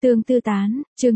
Tương tư tán, chương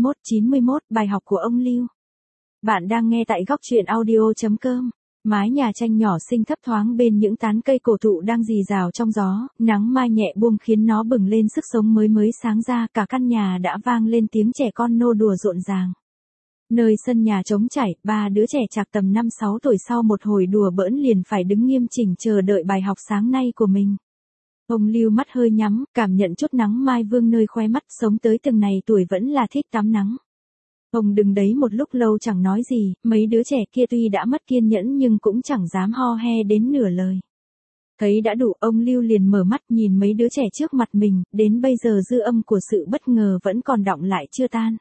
91, bài học của ông Lưu. Bạn đang nghe tại góc truyện audio.com. Mái nhà tranh nhỏ xinh thấp thoáng bên những tán cây cổ thụ đang rì rào trong gió, nắng mai nhẹ buông khiến nó bừng lên sức sống mới sáng ra, cả căn nhà đã vang lên tiếng trẻ con nô đùa rộn ràng. Nơi sân nhà trống trải, ba đứa trẻ chạc tầm 5-6 tuổi sau một hồi đùa bỡn liền phải đứng nghiêm chỉnh chờ đợi bài học sáng nay của mình. Ông Lưu mắt hơi nhắm, cảm nhận chút nắng mai vương nơi khóe mắt, sống tới từng này tuổi vẫn là thích tắm nắng. Ông đứng đấy một lúc lâu chẳng nói gì, mấy đứa trẻ kia tuy đã mất kiên nhẫn nhưng cũng chẳng dám ho he đến nửa lời. Thấy đã đủ, ông Lưu liền mở mắt nhìn mấy đứa trẻ trước mặt mình, đến bây giờ dư âm của sự bất ngờ vẫn còn đọng lại chưa tan.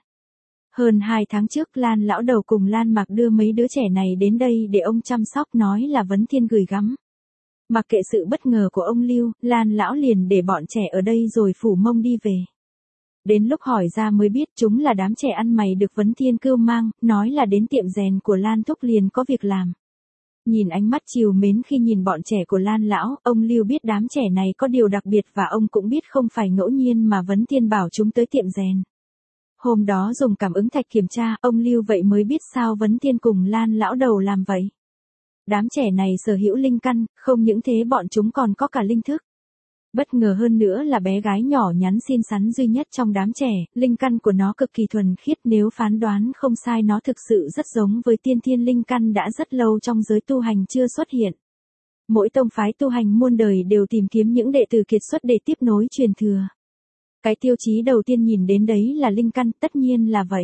Hơn 2 tháng trước Lan lão đầu cùng Lan Mạc đưa mấy đứa trẻ này đến đây để ông chăm sóc, nói là Vấn Thiên gửi gắm. Mặc kệ sự bất ngờ của ông Lưu, Lan lão liền để bọn trẻ ở đây rồi phủ mông đi về. Đến lúc hỏi ra mới biết chúng là đám trẻ ăn mày được Vấn Thiên cưu mang, nói là đến tiệm rèn của Lan thúc liền có việc làm. Nhìn ánh mắt trìu mến khi nhìn bọn trẻ của Lan lão, ông Lưu biết đám trẻ này có điều đặc biệt và ông cũng biết không phải ngẫu nhiên mà Vấn Thiên bảo chúng tới tiệm rèn. Hôm đó dùng cảm ứng thạch kiểm tra, ông Lưu vậy mới biết sao Vấn Thiên cùng Lan lão đầu làm vậy. Đám trẻ này sở hữu linh căn, không những thế bọn chúng còn có cả linh thức. Bất ngờ hơn nữa là bé gái nhỏ nhắn xinh xắn duy nhất trong đám trẻ, linh căn của nó cực kỳ thuần khiết, nếu phán đoán không sai nó thực sự rất giống với tiên thiên linh căn đã rất lâu trong giới tu hành chưa xuất hiện. Mỗi tông phái tu hành muôn đời đều tìm kiếm những đệ tử kiệt xuất để tiếp nối truyền thừa. Cái tiêu chí đầu tiên nhìn đến đấy là linh căn, tất nhiên là vậy.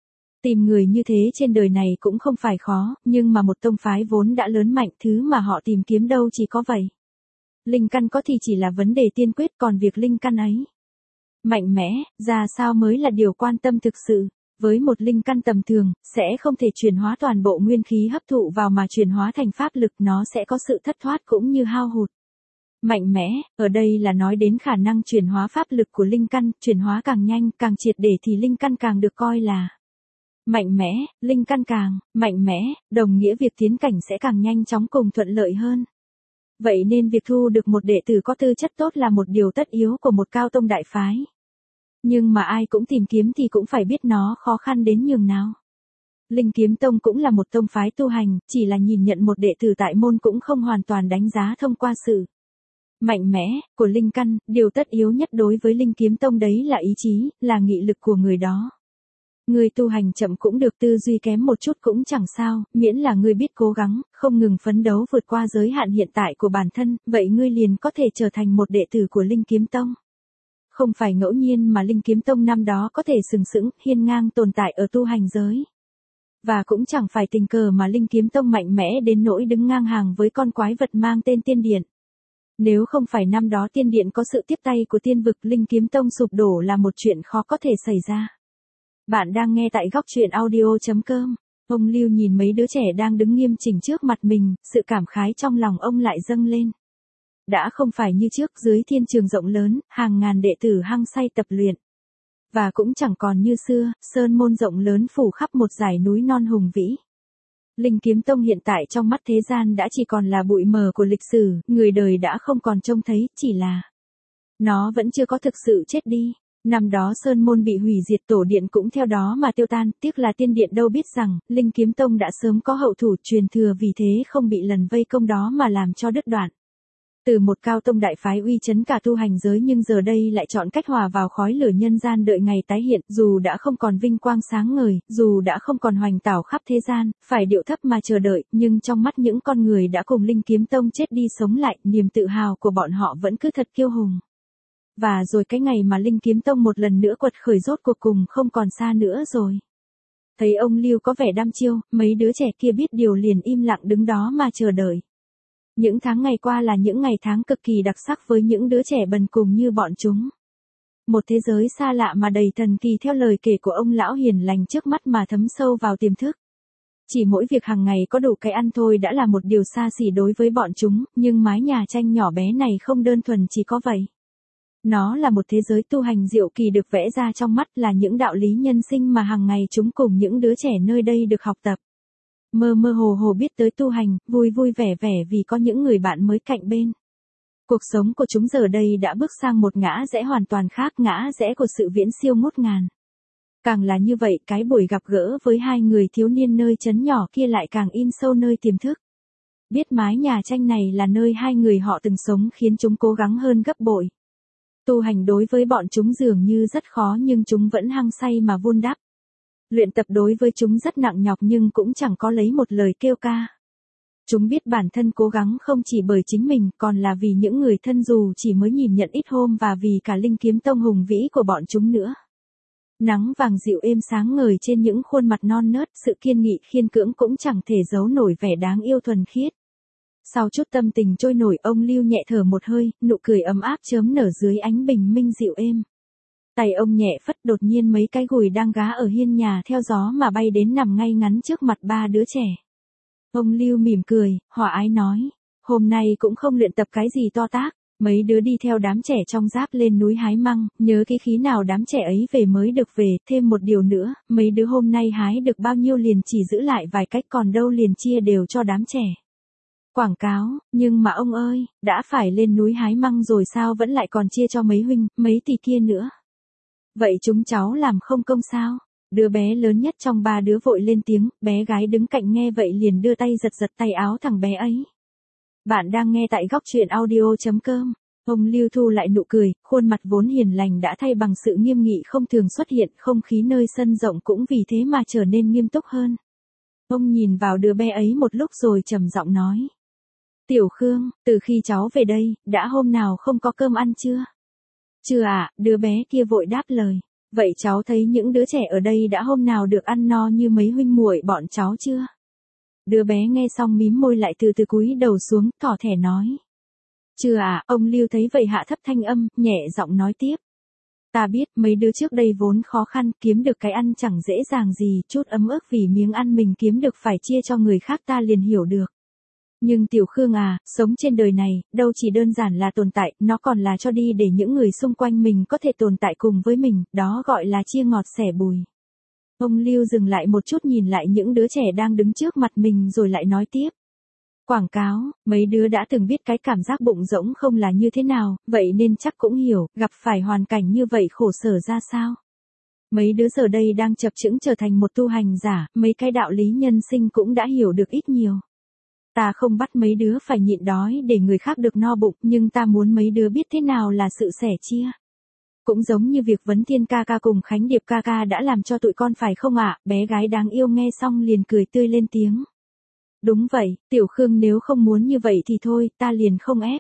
Tìm người như thế trên đời này cũng không phải khó, nhưng mà một tông phái vốn đã lớn mạnh, thứ mà họ tìm kiếm đâu chỉ có vậy. Linh căn có thì chỉ là vấn đề tiên quyết, còn việc linh căn ấy mạnh mẽ, ra sao mới là điều quan tâm thực sự. Với một linh căn tầm thường, sẽ không thể chuyển hóa toàn bộ nguyên khí hấp thụ vào mà chuyển hóa thành pháp lực, nó sẽ có sự thất thoát cũng như hao hụt. Mạnh mẽ, ở đây là nói đến khả năng chuyển hóa pháp lực của linh căn, chuyển hóa càng nhanh, càng triệt để thì linh căn càng được coi là mạnh mẽ. Linh căn càng mạnh mẽ, đồng nghĩa việc tiến cảnh sẽ càng nhanh chóng cùng thuận lợi hơn. Vậy nên việc thu được một đệ tử có tư chất tốt là một điều tất yếu của một cao tông đại phái. Nhưng mà ai cũng tìm kiếm thì cũng phải biết nó khó khăn đến nhường nào. Linh Kiếm Tông cũng là một tông phái tu hành, chỉ là nhìn nhận một đệ tử tại môn cũng không hoàn toàn đánh giá thông qua sự mạnh mẽ của linh căn, điều tất yếu nhất đối với Linh Kiếm Tông đấy là ý chí, là nghị lực của người đó. Người tu hành chậm cũng được, tư duy kém một chút cũng chẳng sao, miễn là ngươi biết cố gắng, không ngừng phấn đấu vượt qua giới hạn hiện tại của bản thân, vậy ngươi liền có thể trở thành một đệ tử của Linh Kiếm Tông. Không phải ngẫu nhiên mà Linh Kiếm Tông năm đó có thể sừng sững, hiên ngang tồn tại ở tu hành giới. Và cũng chẳng phải tình cờ mà Linh Kiếm Tông mạnh mẽ đến nỗi đứng ngang hàng với con quái vật mang tên Tiên Điện. Nếu không phải năm đó Tiên Điện có sự tiếp tay của tiên vực, Linh Kiếm Tông sụp đổ là một chuyện khó có thể xảy ra. Bạn đang nghe tại góc truyện audio.com. Ông Lưu nhìn mấy đứa trẻ đang đứng nghiêm chỉnh trước mặt mình, sự cảm khái trong lòng ông lại dâng lên. Đã không phải như trước, dưới thiên trường rộng lớn, hàng ngàn đệ tử hăng say tập luyện. Và cũng chẳng còn như xưa, sơn môn rộng lớn phủ khắp một dải núi non hùng vĩ. Linh Kiếm Tông hiện tại trong mắt thế gian đã chỉ còn là bụi mờ của lịch sử, người đời đã không còn trông thấy, chỉ là nó vẫn chưa có thực sự chết đi. Năm đó sơn môn bị hủy diệt, tổ điện cũng theo đó mà tiêu tan, tiếc là tiên điện đâu biết rằng, Linh Kiếm Tông đã sớm có hậu thủ truyền thừa, vì thế không bị lần vây công đó mà làm cho đứt đoạn. Từ một cao tông đại phái uy chấn cả tu hành giới nhưng giờ đây lại chọn cách hòa vào khói lửa nhân gian đợi ngày tái hiện, dù đã không còn vinh quang sáng ngời, dù đã không còn hoành tảo khắp thế gian, phải điệu thấp mà chờ đợi, nhưng trong mắt những con người đã cùng Linh Kiếm Tông chết đi sống lại, niềm tự hào của bọn họ vẫn cứ thật kiêu hùng. Và rồi cái ngày mà Linh Kiếm Tông một lần nữa quật khởi rốt cuộc cùng không còn xa nữa rồi. Thấy ông Lưu có vẻ đăm chiêu, mấy đứa trẻ kia biết điều liền im lặng đứng đó mà chờ đợi. Những tháng ngày qua là những ngày tháng cực kỳ đặc sắc với những đứa trẻ bần cùng như bọn chúng. Một thế giới xa lạ mà đầy thần kỳ theo lời kể của ông lão hiền lành trước mắt mà thấm sâu vào tiềm thức. Chỉ mỗi việc hàng ngày có đủ cái ăn thôi đã là một điều xa xỉ đối với bọn chúng, nhưng mái nhà tranh nhỏ bé này không đơn thuần chỉ có vậy. Nó là một thế giới tu hành diệu kỳ được vẽ ra trong mắt, là những đạo lý nhân sinh mà hàng ngày chúng cùng những đứa trẻ nơi đây được học tập. Mơ mơ hồ hồ biết tới tu hành, vui vui vẻ vẻ vì có những người bạn mới cạnh bên. Cuộc sống của chúng giờ đây đã bước sang một ngã rẽ hoàn toàn khác, ngã rẽ của sự viễn siêu ngút ngàn. Càng là như vậy, cái buổi gặp gỡ với hai người thiếu niên nơi trấn nhỏ kia lại càng in sâu nơi tiềm thức. Biết mái nhà tranh này là nơi hai người họ từng sống khiến chúng cố gắng hơn gấp bội. Tu hành đối với bọn chúng dường như rất khó nhưng chúng vẫn hăng say mà vun đắp. Luyện tập đối với chúng rất nặng nhọc nhưng cũng chẳng có lấy một lời kêu ca. Chúng biết bản thân cố gắng không chỉ bởi chính mình còn là vì những người thân dù chỉ mới nhìn nhận ít hôm và vì cả linh kiếm tông hùng vĩ của bọn chúng nữa. Nắng vàng dịu êm sáng ngời trên những khuôn mặt non nớt, sự kiên nghị khiên cưỡng cũng chẳng thể giấu nổi vẻ đáng yêu thuần khiết. Sau chút tâm tình trôi nổi, ông Lưu nhẹ thở một hơi, nụ cười ấm áp chớm nở dưới ánh bình minh dịu êm. Tay ông nhẹ phất, đột nhiên mấy cái gùi đang gá ở hiên nhà theo gió mà bay đến nằm ngay ngắn trước mặt ba đứa trẻ. Ông Lưu mỉm cười, hòa ái nói, hôm nay cũng không luyện tập cái gì to tát. Mấy đứa đi theo đám trẻ trong giáp lên núi hái măng, nhớ cái khí nào đám trẻ ấy về mới được về, thêm một điều nữa, mấy đứa hôm nay hái được bao nhiêu liền chỉ giữ lại vài cách còn đâu liền chia đều cho đám trẻ. Quảng cáo, nhưng mà ông ơi, đã phải lên núi hái măng rồi sao vẫn lại còn chia cho mấy huynh, mấy tỷ kia nữa. Vậy chúng cháu làm không công sao? Đứa bé lớn nhất trong ba đứa vội lên tiếng, bé gái đứng cạnh nghe vậy liền đưa tay giật giật tay áo thằng bé ấy. Bạn đang nghe tại góc truyện audio.com. Ông Lưu thu lại nụ cười, khuôn mặt vốn hiền lành đã thay bằng sự nghiêm nghị không thường xuất hiện, không khí nơi sân rộng cũng vì thế mà trở nên nghiêm túc hơn. Ông nhìn vào đứa bé ấy một lúc rồi trầm giọng nói. Tiểu Khương, từ khi cháu về đây, đã hôm nào không có cơm ăn chưa? Chưa ạ, đứa bé kia vội đáp lời. Vậy cháu thấy những đứa trẻ ở đây đã hôm nào được ăn no như mấy huynh muội bọn cháu chưa? Đứa bé nghe xong mím môi lại từ từ cúi đầu xuống, thỏ thẻ nói. Chưa ạ, ông Lưu thấy vậy hạ thấp thanh âm, nhẹ giọng nói tiếp. Ta biết mấy đứa trước đây vốn khó khăn, kiếm được cái ăn chẳng dễ dàng gì, chút ấm ức vì miếng ăn mình kiếm được phải chia cho người khác ta liền hiểu được. Nhưng Tiểu Khương à, sống trên đời này, đâu chỉ đơn giản là tồn tại, nó còn là cho đi để những người xung quanh mình có thể tồn tại cùng với mình, đó gọi là chia ngọt sẻ bùi. Ông Lưu dừng lại một chút nhìn lại những đứa trẻ đang đứng trước mặt mình rồi lại nói tiếp. Quảng cáo, mấy đứa đã từng biết cái cảm giác bụng rỗng không là như thế nào, vậy nên chắc cũng hiểu, gặp phải hoàn cảnh như vậy khổ sở ra sao. Mấy đứa giờ đây đang chập chững trở thành một tu hành giả, mấy cái đạo lý nhân sinh cũng đã hiểu được ít nhiều. Ta không bắt mấy đứa phải nhịn đói để người khác được no bụng, nhưng ta muốn mấy đứa biết thế nào là sự sẻ chia. Cũng giống như việc Vấn Thiên ca ca cùng Khánh Điệp ca ca đã làm cho tụi con phải không ạ? Bé gái đáng yêu nghe xong liền cười tươi lên tiếng. Đúng vậy, Tiểu Khương nếu không muốn như vậy thì thôi, ta liền không ép.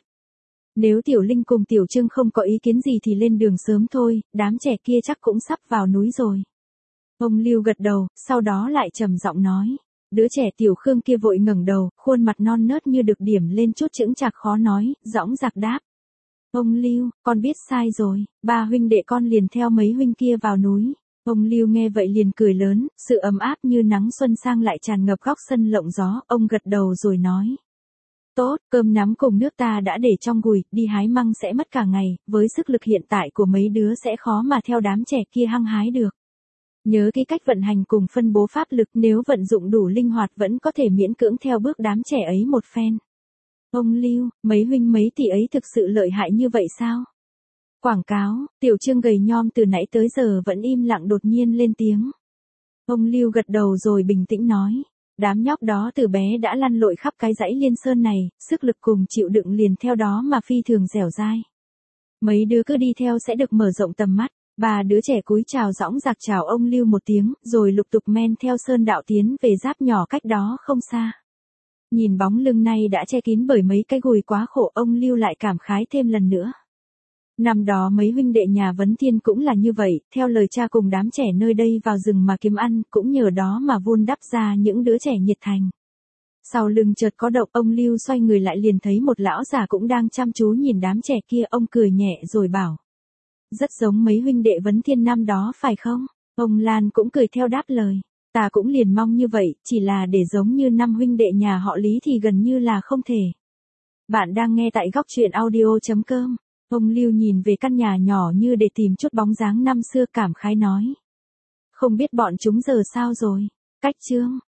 Nếu Tiểu Linh cùng Tiểu Trương không có ý kiến gì thì lên đường sớm thôi, đám trẻ kia chắc cũng sắp vào núi rồi. Ông Lưu gật đầu, sau đó lại trầm giọng nói. Đứa trẻ Tiểu Khương kia vội ngẩng đầu, khuôn mặt non nớt như được điểm lên chút chững chạc khó nói, dõng dạc đáp. Ông Lưu, con biết sai rồi, ba huynh đệ con liền theo mấy huynh kia vào núi. Ông Lưu nghe vậy liền cười lớn, sự ấm áp như nắng xuân sang lại tràn ngập góc sân lộng gió, ông gật đầu rồi nói. Tốt, cơm nắm cùng nước ta đã để trong gùi, đi hái măng sẽ mất cả ngày, với sức lực hiện tại của mấy đứa sẽ khó mà theo đám trẻ kia hăng hái được. Nhớ cái cách vận hành cùng phân bố pháp lực, nếu vận dụng đủ linh hoạt vẫn có thể miễn cưỡng theo bước đám trẻ ấy một phen. Ông Lưu, mấy huynh mấy tỷ ấy thực sự lợi hại như vậy sao? Quảng cáo, Tiểu Trương gầy nhom từ nãy tới giờ vẫn im lặng đột nhiên lên tiếng. Ông Lưu gật đầu rồi bình tĩnh nói. Đám nhóc đó từ bé đã lăn lội khắp cái dãy Liên Sơn này, sức lực cùng chịu đựng liền theo đó mà phi thường dẻo dai. Mấy đứa cứ đi theo sẽ được mở rộng tầm mắt. Ba đứa trẻ cúi chào dõng dạc chào ông Lưu một tiếng, rồi lục tục men theo sơn đạo tiến về giáp nhỏ cách đó không xa. Nhìn bóng lưng này đã che kín bởi mấy cái gùi quá khổ, ông Lưu lại cảm khái thêm lần nữa. Năm đó mấy huynh đệ nhà Vấn Thiên cũng là như vậy, theo lời cha cùng đám trẻ nơi đây vào rừng mà kiếm ăn, cũng nhờ đó mà vun đắp ra những đứa trẻ nhiệt thành. Sau lưng chợt có động, ông Lưu xoay người lại liền thấy một lão già cũng đang chăm chú nhìn đám trẻ kia, ông cười nhẹ rồi bảo. Rất giống mấy huynh đệ Vấn Thiên năm đó phải không? Ông Lan cũng cười theo đáp lời. Ta cũng liền mong như vậy, chỉ là để giống như năm huynh đệ nhà họ Lý thì gần như là không thể. Bạn đang nghe tại góc truyện audio.com. Ông Lưu nhìn về căn nhà nhỏ như để tìm chút bóng dáng năm xưa, cảm khái nói. Không biết bọn chúng giờ sao rồi? Cách Trương,